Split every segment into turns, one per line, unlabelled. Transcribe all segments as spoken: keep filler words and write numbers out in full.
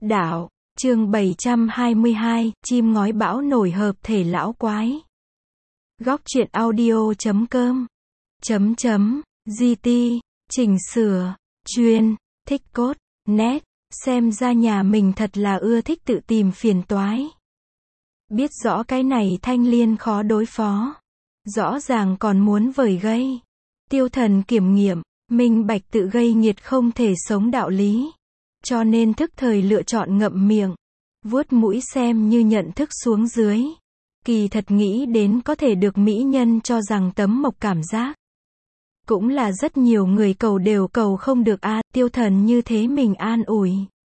Đạo, chương bảy trăm hai mươi hai, chim ngói bão nổi hợp thể lão quái. Góc truyện audio chấm com chấm chấm gt chỉnh sửa chuyên thích cốt nét. Xem ra nhà mình thật là ưa thích tự tìm phiền toái. Biết rõ cái này Thanh Liên khó đối phó, rõ ràng còn muốn vời gây. Tiêu Thần kiểm nghiệm, minh bạch tự gây nghiệt không thể sống đạo lý, cho nên thức thời lựa chọn ngậm miệng, vuốt mũi xem như nhận thức xuống dưới. Kỳ thật nghĩ đến có thể được mỹ nhân cho rằng tấm mộc cảm giác. Cũng là rất nhiều người cầu đều cầu không được a, à, Tiêu Thần như thế mình an ủi.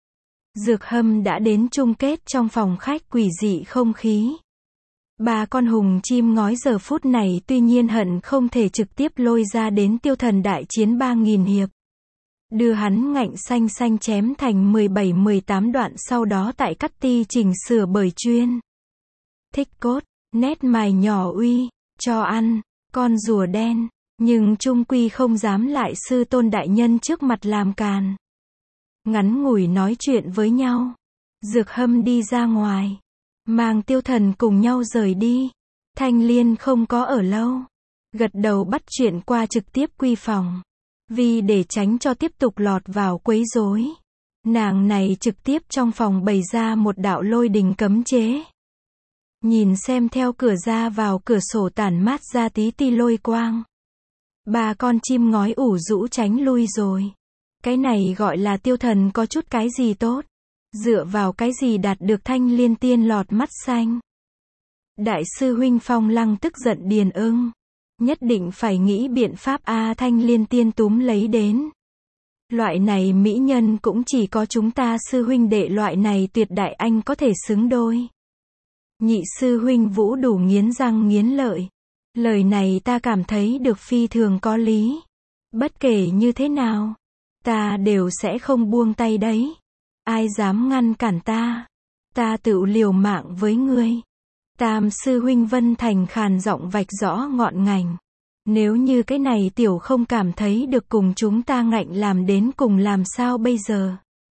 Dược Hâm đã đến chung kết trong phòng khách quỷ dị không khí. Ba con hùng chim ngói giờ phút này tuy nhiên hận không thể trực tiếp lôi ra đến Tiêu Thần đại chiến ba nghìn hiệp. Đưa hắn ngạnh xanh xanh chém thành mười bảy mười tám đoạn, sau đó tại cắt ti chỉnh sửa bởi chuyên thích cốt nét mài nhỏ uy, cho ăn, con rùa đen, nhưng trung quy không dám lại sư tôn đại nhân trước mặt làm càn. Ngắn ngủi nói chuyện với nhau, Dược Hâm đi ra ngoài, mang Tiêu Thần cùng nhau rời đi. Thanh Liên không có ở lâu, gật đầu bắt chuyện qua trực tiếp quy phòng. Vì để tránh cho tiếp tục lọt vào quấy rối, nàng này trực tiếp trong phòng bày ra một đạo lôi đình cấm chế. Nhìn xem theo cửa ra vào cửa sổ tản mát ra tí ti lôi quang. Ba con chim ngói ủ rũ tránh lui rồi. Cái này gọi là Tiêu Thần có chút cái gì tốt, dựa vào cái gì đạt được Thanh Liên tiên lọt mắt xanh. Đại sư huynh Phong Lăng tức giận điền ưng, nhất định phải nghĩ biện pháp a, Thanh Liên tiên túm lấy đến. Loại này mỹ nhân cũng chỉ có chúng ta sư huynh đệ loại này tuyệt đại anh có thể xứng đôi. Nhị sư huynh Vũ đủ nghiến răng nghiến lợi. Lời này ta cảm thấy được phi thường có lý. Bất kể như thế nào, ta đều sẽ không buông tay đấy. Ai dám ngăn cản ta, ta tự liều mạng với ngươi. Tam sư huynh Vân Thành khàn giọng vạch rõ ngọn ngành. Nếu như cái này tiểu không cảm thấy được cùng chúng ta ngạnh làm đến cùng làm sao bây giờ?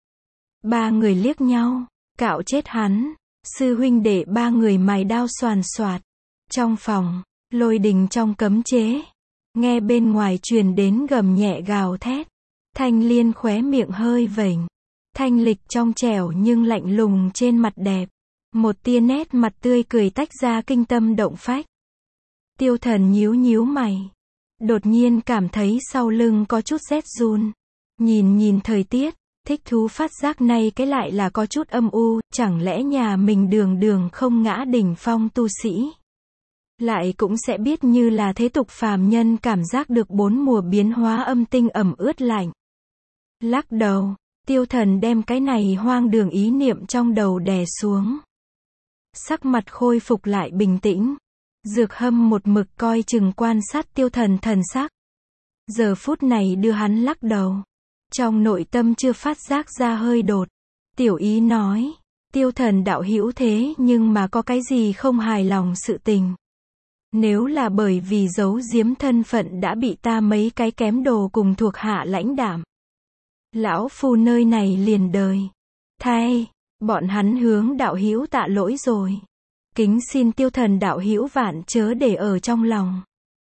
Ba người liếc nhau, cạo chết hắn. Sư huynh đệ ba người mài đao xoàn xoạt. Trong phòng, lôi đình trong cấm chế. Nghe bên ngoài truyền đến gầm nhẹ gào thét. Thanh Liên khóe miệng hơi vểnh. Thanh lịch trong trẻo nhưng lạnh lùng trên mặt đẹp. Một tia nét mặt tươi cười tách ra kinh tâm động phách. Tiêu Thần nhíu nhíu mày. Đột nhiên cảm thấy sau lưng có chút rét run. Nhìn nhìn thời tiết, thích thú phát giác này cái lại là có chút âm u, chẳng lẽ nhà mình đường đường không ngã đỉnh phong tu sĩ. Lại cũng sẽ biết như là thế tục phàm nhân cảm giác được bốn mùa biến hóa âm tinh ẩm ướt lạnh. Lắc đầu, Tiêu Thần đem cái này hoang đường ý niệm trong đầu đè xuống. Sắc mặt khôi phục lại bình tĩnh. Dược Hâm một mực coi chừng quan sát Tiêu Thần thần sắc. Giờ phút này đưa hắn lắc đầu. Trong nội tâm chưa phát giác ra hơi đột. Tiểu ý nói, Tiêu Thần đạo hữu thế nhưng mà có cái gì không hài lòng sự tình. Nếu là bởi vì giấu giếm thân phận đã bị ta mấy cái kém đồ cùng thuộc hạ lãnh đảm. Lão phu nơi này liền đời. Thay, bọn hắn hướng đạo hữu tạ lỗi rồi. Kính xin Tiêu Thần đạo hữu vạn chớ để ở trong lòng.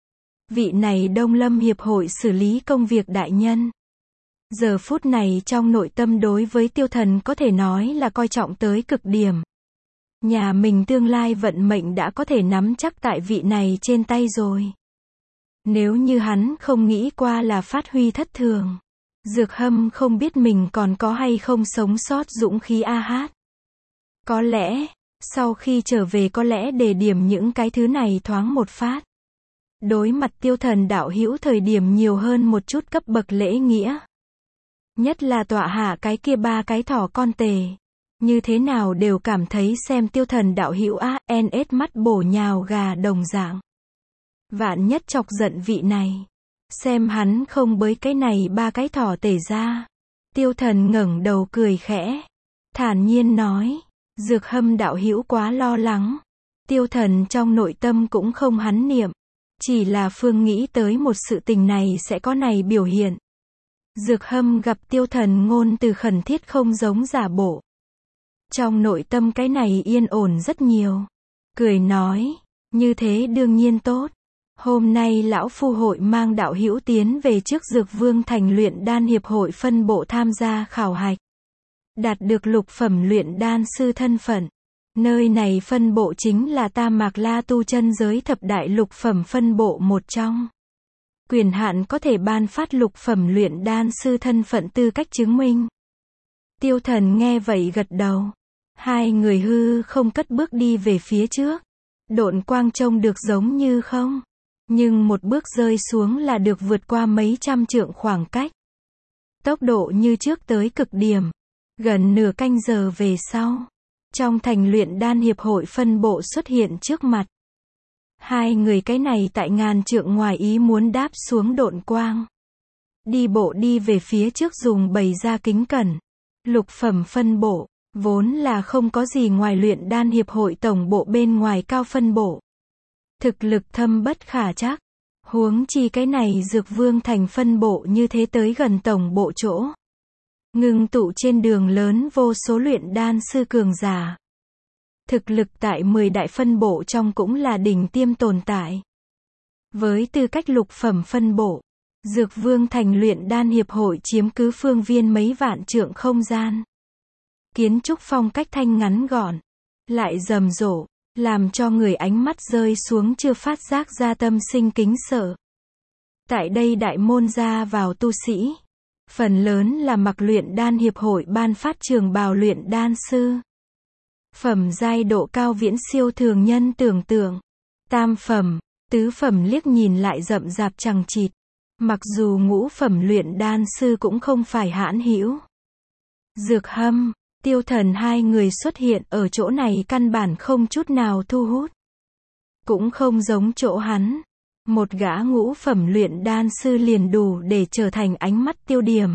Vị này Đông Lâm Hiệp hội xử lý công việc đại nhân. Giờ phút này trong nội tâm đối với Tiêu Thần có thể nói là coi trọng tới cực điểm. Nhà mình tương lai vận mệnh đã có thể nắm chắc tại vị này trên tay rồi. Nếu như hắn không nghĩ qua là phát huy thất thường. Dược Hâm không biết mình còn có hay không sống sót dũng khí a hát. Có lẽ, sau khi trở về có lẽ đề điểm những cái thứ này thoáng một phát. Đối mặt Tiêu Thần đạo hữu thời điểm nhiều hơn một chút cấp bậc lễ nghĩa. Nhất là tọa hạ cái kia ba cái thỏ con tề. Như thế nào đều cảm thấy xem Tiêu Thần đạo hữu a, en ét mắt bổ nhào gà đồng dạng. Vạn nhất chọc giận vị này. Xem hắn không bới cái này ba cái thỏ tề ra. Tiêu Thần ngẩng đầu cười khẽ. Thản nhiên nói. Dược Hâm đạo hữu quá lo lắng. Tiêu Thần trong nội tâm cũng không hắn niệm. Chỉ là phương nghĩ tới một sự tình này sẽ có này biểu hiện. Dược Hâm gặp Tiêu Thần ngôn từ khẩn thiết không giống giả bộ. Trong nội tâm cái này yên ổn rất nhiều. Cười nói, như thế đương nhiên tốt. Hôm nay lão phu hội mang đạo hữu tiến về trước Dược Vương Thành luyện đan hiệp hội phân bộ tham gia khảo hạch. Đạt được lục phẩm luyện đan sư thân phận. Nơi này phân bộ chính là Ta Mạc La tu chân giới thập đại lục phẩm phân bộ một trong. Quyền hạn có thể ban phát lục phẩm luyện đan sư thân phận tư cách chứng minh. Tiêu Thần nghe vậy gật đầu. Hai người hư không cất bước đi về phía trước. Độn quang trông được giống như không. Nhưng một bước rơi xuống là được vượt qua mấy trăm trượng khoảng cách. Tốc độ như trước tới cực điểm. Gần nửa canh giờ về sau. Trong thành luyện đan hiệp hội phân bộ xuất hiện trước mặt. Hai người cái này tại ngàn trượng ngoài ý muốn đáp xuống độn quang. Đi bộ đi về phía trước dùng bày ra kính cẩn. Lục phẩm phân bộ, vốn là không có gì ngoài luyện đan hiệp hội tổng bộ bên ngoài cao phân bộ. Thực lực thâm bất khả trắc. Huống chi cái này Dược Vương Thành phân bộ như thế tới gần tổng bộ chỗ. Ngưng tụ trên đường lớn vô số luyện đan sư cường giả. Thực lực tại mười đại phân bộ trong cũng là đỉnh tiêm tồn tại. Với tư cách lục phẩm phân bộ, Dược Vương Thành luyện đan hiệp hội chiếm cứ phương viên mấy vạn trượng không gian. Kiến trúc phong cách thanh ngắn gọn, lại rầm rộ, làm cho người ánh mắt rơi xuống chưa phát giác ra tâm sinh kính sợ. Tại đây đại môn ra vào tu sĩ, phần lớn là mặc luyện đan hiệp hội ban phát trường bào luyện đan sư. Phẩm giai độ cao viễn siêu thường nhân tưởng tượng. Tam phẩm, tứ phẩm liếc nhìn lại rậm rạp chằng chịt. Mặc dù ngũ phẩm luyện đan sư cũng không phải hãn hữu. Dược Hâm, Tiêu Thần hai người xuất hiện ở chỗ này căn bản không chút nào thu hút. Cũng không giống chỗ hắn. Một gã ngũ phẩm luyện đan sư liền đủ để trở thành ánh mắt tiêu điểm.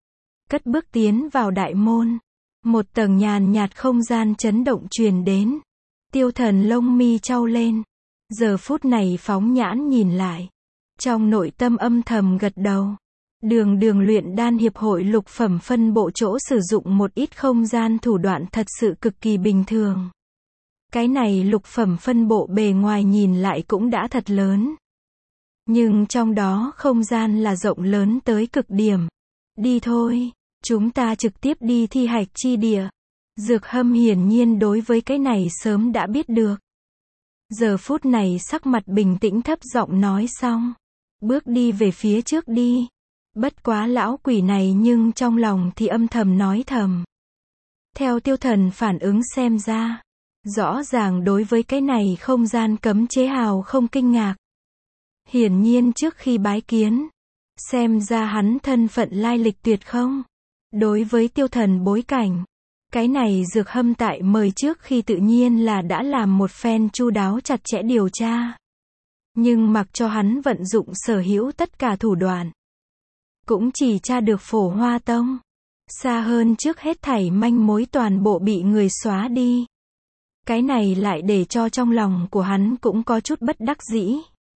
Cất bước tiến vào đại môn. Một tầng nhàn nhạt không gian chấn động truyền đến. Tiêu Thần lông mi chau lên. Giờ phút này phóng nhãn nhìn lại. Trong nội tâm âm thầm gật đầu. Đường đường luyện đan hiệp hội lục phẩm phân bộ chỗ sử dụng một ít không gian thủ đoạn thật sự cực kỳ bình thường. Cái này lục phẩm phân bộ bề ngoài nhìn lại cũng đã thật lớn. Nhưng trong đó không gian là rộng lớn tới cực điểm. Đi thôi, chúng ta trực tiếp đi thi hạch chi địa. Dược Hâm hiển nhiên đối với cái này sớm đã biết được. Giờ phút này sắc mặt bình tĩnh thấp giọng nói xong. Bước đi về phía trước đi. Bất quá lão quỷ này nhưng trong lòng thì âm thầm nói thầm. Theo Tiêu Thần phản ứng xem ra. Rõ ràng đối với cái này không gian cấm chế hào không kinh ngạc. Hiển nhiên trước khi bái kiến. Xem ra hắn thân phận lai lịch tuyệt không. Đối với Tiêu Thần bối cảnh. Cái này Dược Hâm tại mời trước khi tự nhiên là đã làm một phen chu đáo chặt chẽ điều tra. Nhưng mặc cho hắn vận dụng sở hữu tất cả thủ đoạn. Cũng chỉ tra được Phổ Hoa Tông. Xa hơn trước hết thảy manh mối toàn bộ bị người xóa đi. Cái này lại để cho trong lòng của hắn cũng có chút bất đắc dĩ.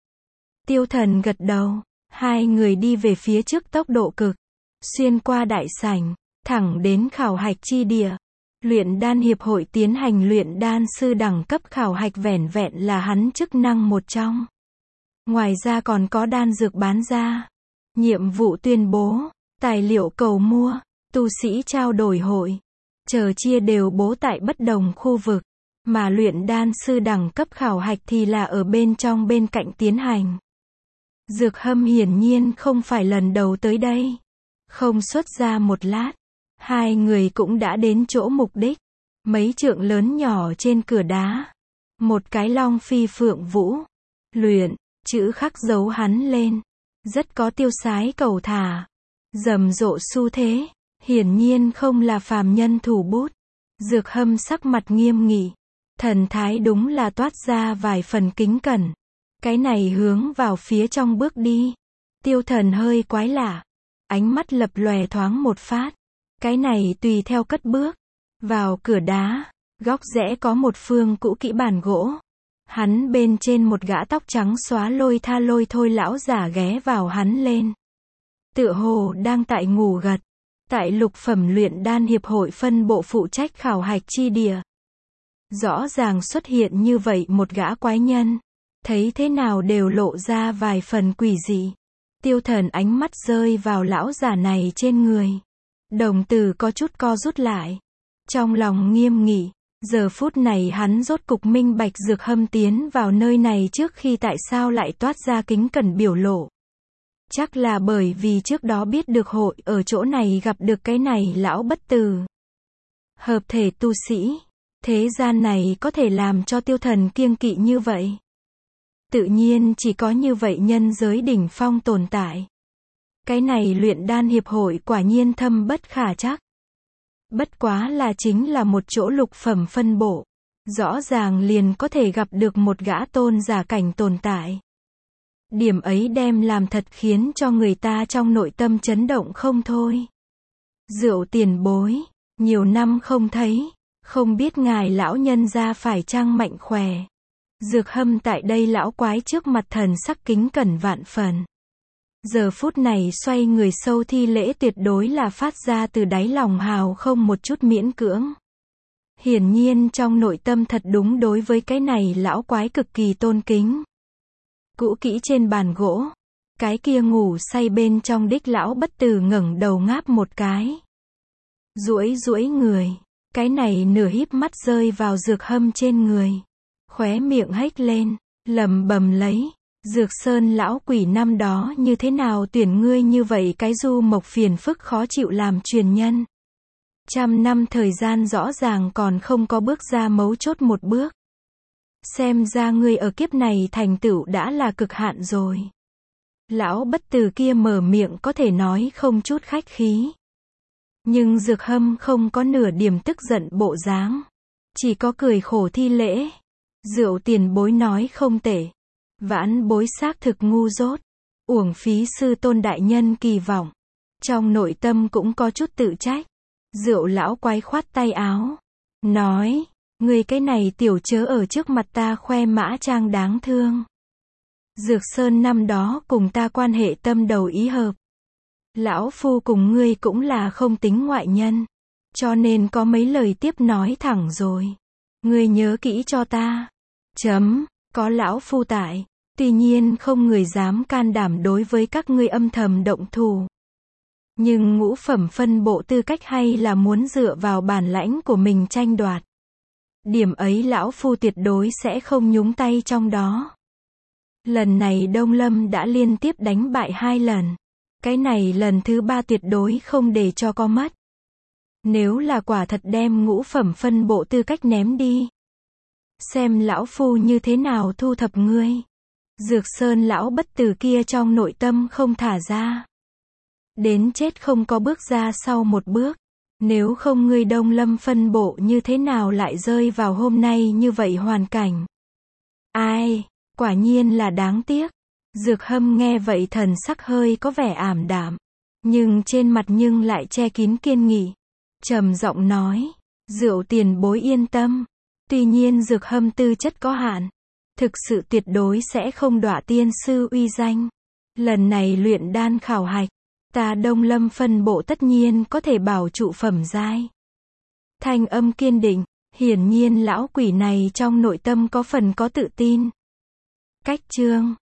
Tiêu Thần gật đầu. Hai người đi về phía trước tốc độ cực. Xuyên qua đại sảnh. Thẳng đến khảo hạch chi địa. Luyện đan hiệp hội tiến hành luyện đan sư đẳng cấp khảo hạch vẻn vẹn là hắn chức năng một trong. Ngoài ra còn có đan dược bán ra. Nhiệm vụ tuyên bố. Tài liệu cầu mua. Tu sĩ trao đổi hội. Chờ chia đều bố tại bất đồng khu vực. Mà luyện đan sư đẳng cấp khảo hạch thì là ở bên trong bên cạnh tiến hành. Dược Hâm hiển nhiên không phải lần đầu tới đây. Không xuất ra một lát. Hai người cũng đã đến chỗ mục đích. Mấy trượng lớn nhỏ trên cửa đá. Một cái long phi phượng vũ. Luyện, chữ khắc dấu hắn lên. Rất có tiêu sái cầu thả. Rầm rộ xu thế. Hiển nhiên không là phàm nhân thủ bút. Dược Hâm sắc mặt nghiêm nghị. Thần thái đúng là toát ra vài phần kính cẩn. Cái này hướng vào phía trong bước đi. Tiêu Thần hơi quái lạ. Ánh mắt lập lòe thoáng một phát. Cái này tùy theo cất bước. Vào cửa đá. Góc rẽ có một phương cũ kỹ bàn gỗ. Hắn bên trên một gã tóc trắng xóa lôi tha lôi thôi lão giả ghé vào hắn lên. Tựa hồ đang tại ngủ gật. tại lục phẩm luyện đan hiệp hội phân bộ phụ trách khảo hạch chi địa. Rõ ràng xuất hiện như vậy một gã quái nhân, thấy thế nào đều lộ ra vài phần quỷ dị. Tiêu Thần ánh mắt rơi vào lão già này trên người. Đồng tử có chút co rút lại. Trong lòng nghiêm nghị, giờ phút này hắn rốt cục minh bạch Dược Hâm tiến vào nơi này trước khi tại sao lại toát ra kính cẩn biểu lộ. Chắc là bởi vì trước đó biết được hội ở chỗ này gặp được cái này lão bất tử. Hợp thể tu sĩ, thế gian này có thể làm cho Tiêu Thần kiêng kỵ như vậy. Tự nhiên chỉ có như vậy nhân giới đỉnh phong tồn tại. Cái này luyện đan hiệp hội quả nhiên thâm bất khả trắc. Bất quá là chính là một chỗ lục phẩm phân bộ. Rõ ràng liền có thể gặp được một gã tôn giả cảnh tồn tại. Điểm ấy đem làm thật khiến cho người ta trong nội tâm chấn động không thôi. Rượu tiền bối, nhiều năm không thấy, không biết ngài lão nhân gia phải chăng mạnh khỏe. Dược Hâm tại đây lão quái trước mặt thần sắc kính cẩn vạn phần. Giờ phút này xoay người sâu thi lễ tuyệt đối là phát ra từ đáy lòng hào không một chút miễn cưỡng. Hiển nhiên trong nội tâm thật đúng đối với cái này lão quái cực kỳ tôn kính. Cũ kỹ trên bàn gỗ, cái kia ngủ say bên trong đích lão bất tử ngẩng đầu ngáp một cái. Duỗi duỗi người, cái này nửa híp mắt rơi vào Dược Hâm trên người. Khóe miệng hếch lên, lẩm bẩm lấy, Dược Sơn lão quỷ năm đó như thế nào tuyển ngươi như vậy cái du mộc phiền phức khó chịu làm truyền nhân. Trăm năm thời gian rõ ràng còn không có bước ra mấu chốt một bước. Xem ra ngươi ở kiếp này thành tựu đã là cực hạn rồi. Lão bất tử kia mở miệng có thể nói không chút khách khí. Nhưng Dược Hâm không có nửa điểm tức giận bộ dáng. Chỉ có cười khổ thi lễ. Rượu tiền bối nói không tệ. Vãn bối xác thực ngu dốt. Uổng phí sư tôn đại nhân kỳ vọng. Trong nội tâm cũng có chút tự trách. Rượu lão quái khoát tay áo. Nói, ngươi cái này tiểu chớ ở trước mặt ta khoe mã trang đáng thương. Dược Sơn năm đó cùng ta quan hệ tâm đầu ý hợp. Lão phu cùng ngươi cũng là không tính ngoại nhân. Cho nên có mấy lời tiếp nói thẳng rồi. Ngươi nhớ kỹ cho ta. Chấm, có lão phu tại. Tuy nhiên không người dám can đảm đối với các ngươi âm thầm động thủ. Nhưng ngũ phẩm phân bộ tư cách hay là muốn dựa vào bản lãnh của mình tranh đoạt. Điểm ấy lão phu tuyệt đối sẽ không nhúng tay trong đó. Lần này Đông Lâm đã liên tiếp đánh bại hai lần. Cái này lần thứ ba tuyệt đối không để cho có mất. Nếu là quả thật đem ngũ phẩm phân bộ tư cách ném đi. Xem lão phu như thế nào thu thập ngươi. Dược Sơn lão bất tử kia trong nội tâm không thả ra. Đến chết không có bước ra sau một bước. Nếu không ngươi Đông Lâm phân bộ như thế nào lại rơi vào hôm nay như vậy hoàn cảnh. Ai, quả nhiên là đáng tiếc. Dược Hâm nghe vậy thần sắc hơi có vẻ ảm đạm. Nhưng trên mặt nhưng lại che kín kiên nghị. Trầm giọng nói, rượu tiền bối yên tâm. Tuy nhiên Dược Hâm tư chất có hạn. Thực sự tuyệt đối sẽ không đọa tiên sư uy danh. Lần này luyện đan khảo hạch. Ta Đông Lâm phân bộ tất nhiên có thể bảo trụ phẩm giai. Thanh âm kiên định, hiển nhiên lão quỷ này trong nội tâm có phần có tự tin. Cách chương